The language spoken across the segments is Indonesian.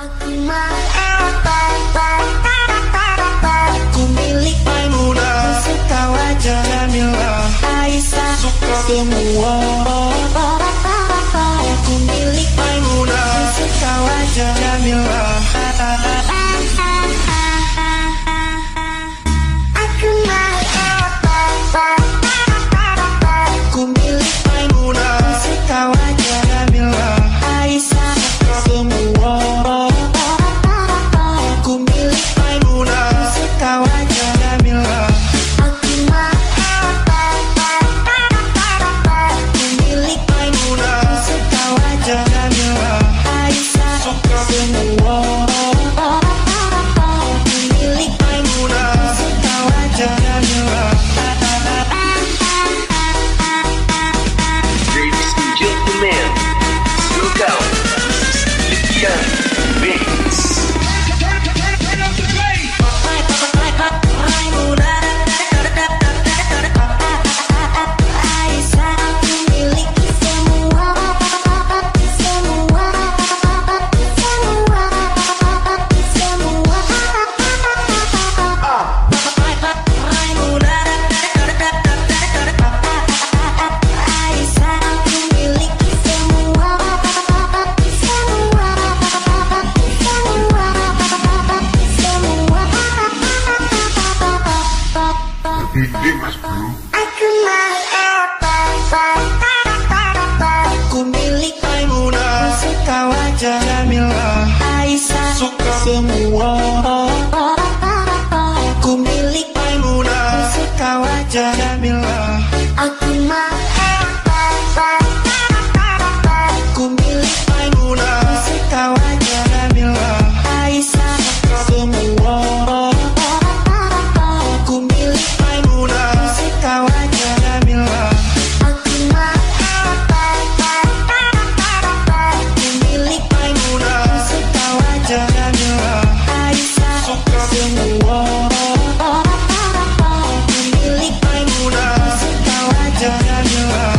Aku milik Maimunah, suka wajah Jamilah, Aisyah suka semua. Aku milik Maimunah, suka wajah Jamilah. Aku milik Maimunah, suka wajah Jamilah, Aisyah suka semua. Aku milik Maimunah, suka wajah Jamilah. Aku milik Maimunah, suka wajah Jamilah, Aisyah suka semua. Aku milik Maimunah, suka wajah Jamilah. Ladies and gentlemen, welcome to Lilian Beats. Aku milik Maimunah, suka wajah Jamilah, Aisyah suka semua. Aku milik Maimunah, suka wajah Jamilah. Aku milik Maimunah, suka wajah Jamilah, Aisyah suka semua. Aku milik Maimunah, suka wajah Jamilah. Aku milik Maimunah, suka wajah Jamilah, Aisyah suka semua. Aku milik Maimunah, suka wajah Jamilah.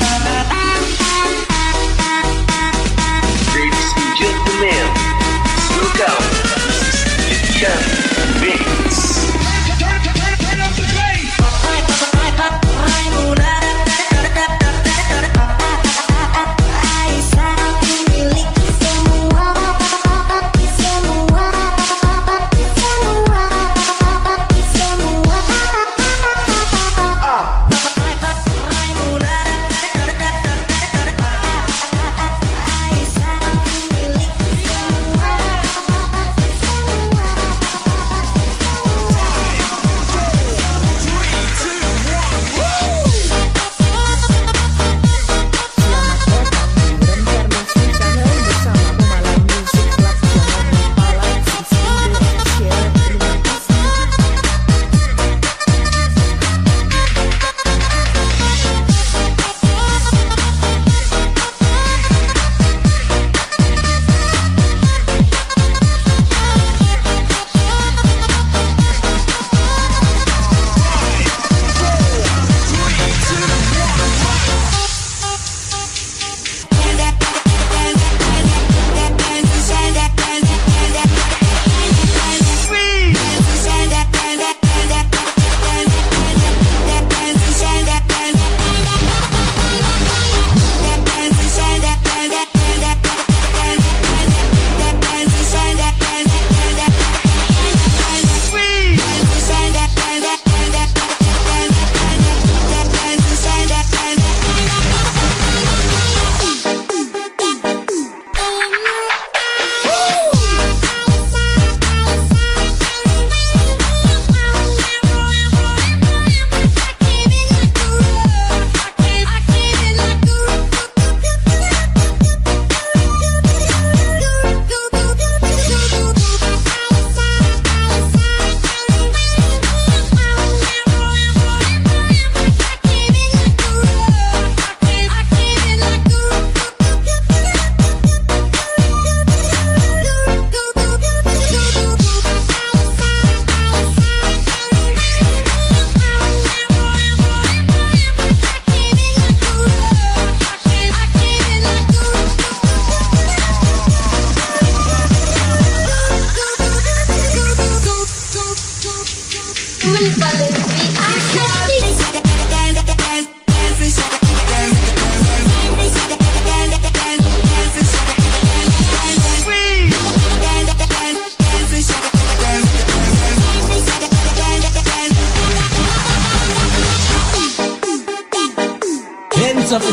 Ladies and gentlemen, welcome to Lilian Beats.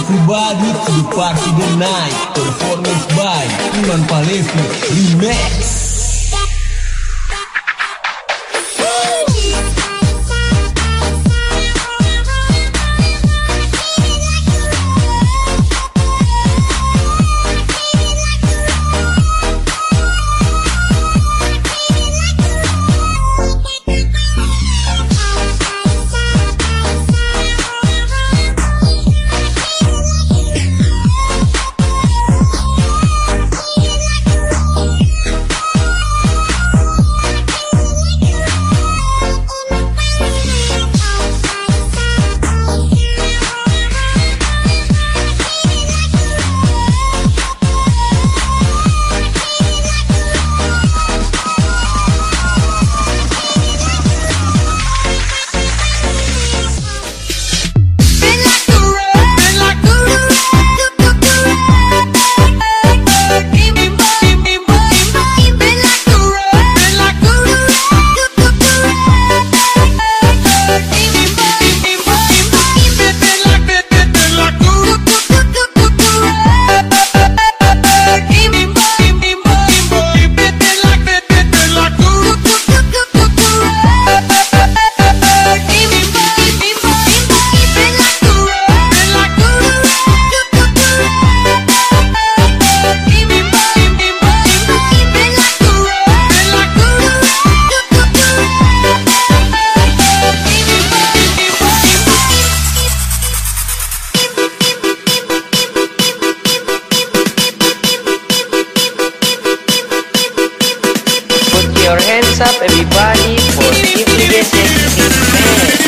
everybody to the party tonight. Performance by Iman Palevi Remix. Your hands up everybody for Simply Basic Remix.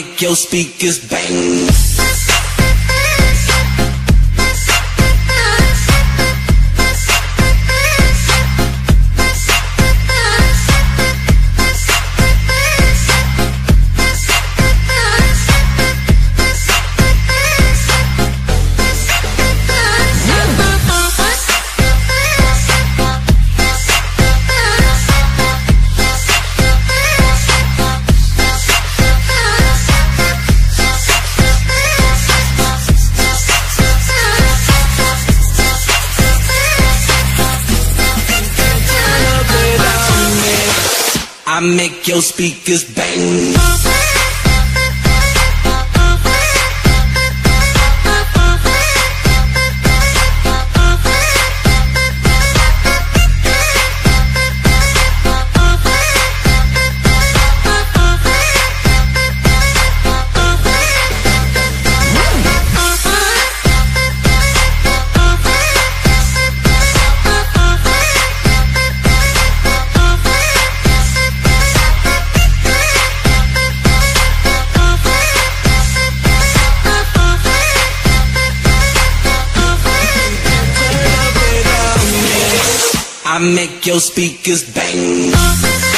make your speakers bang. I make your speakers bang. I make your speakers bang.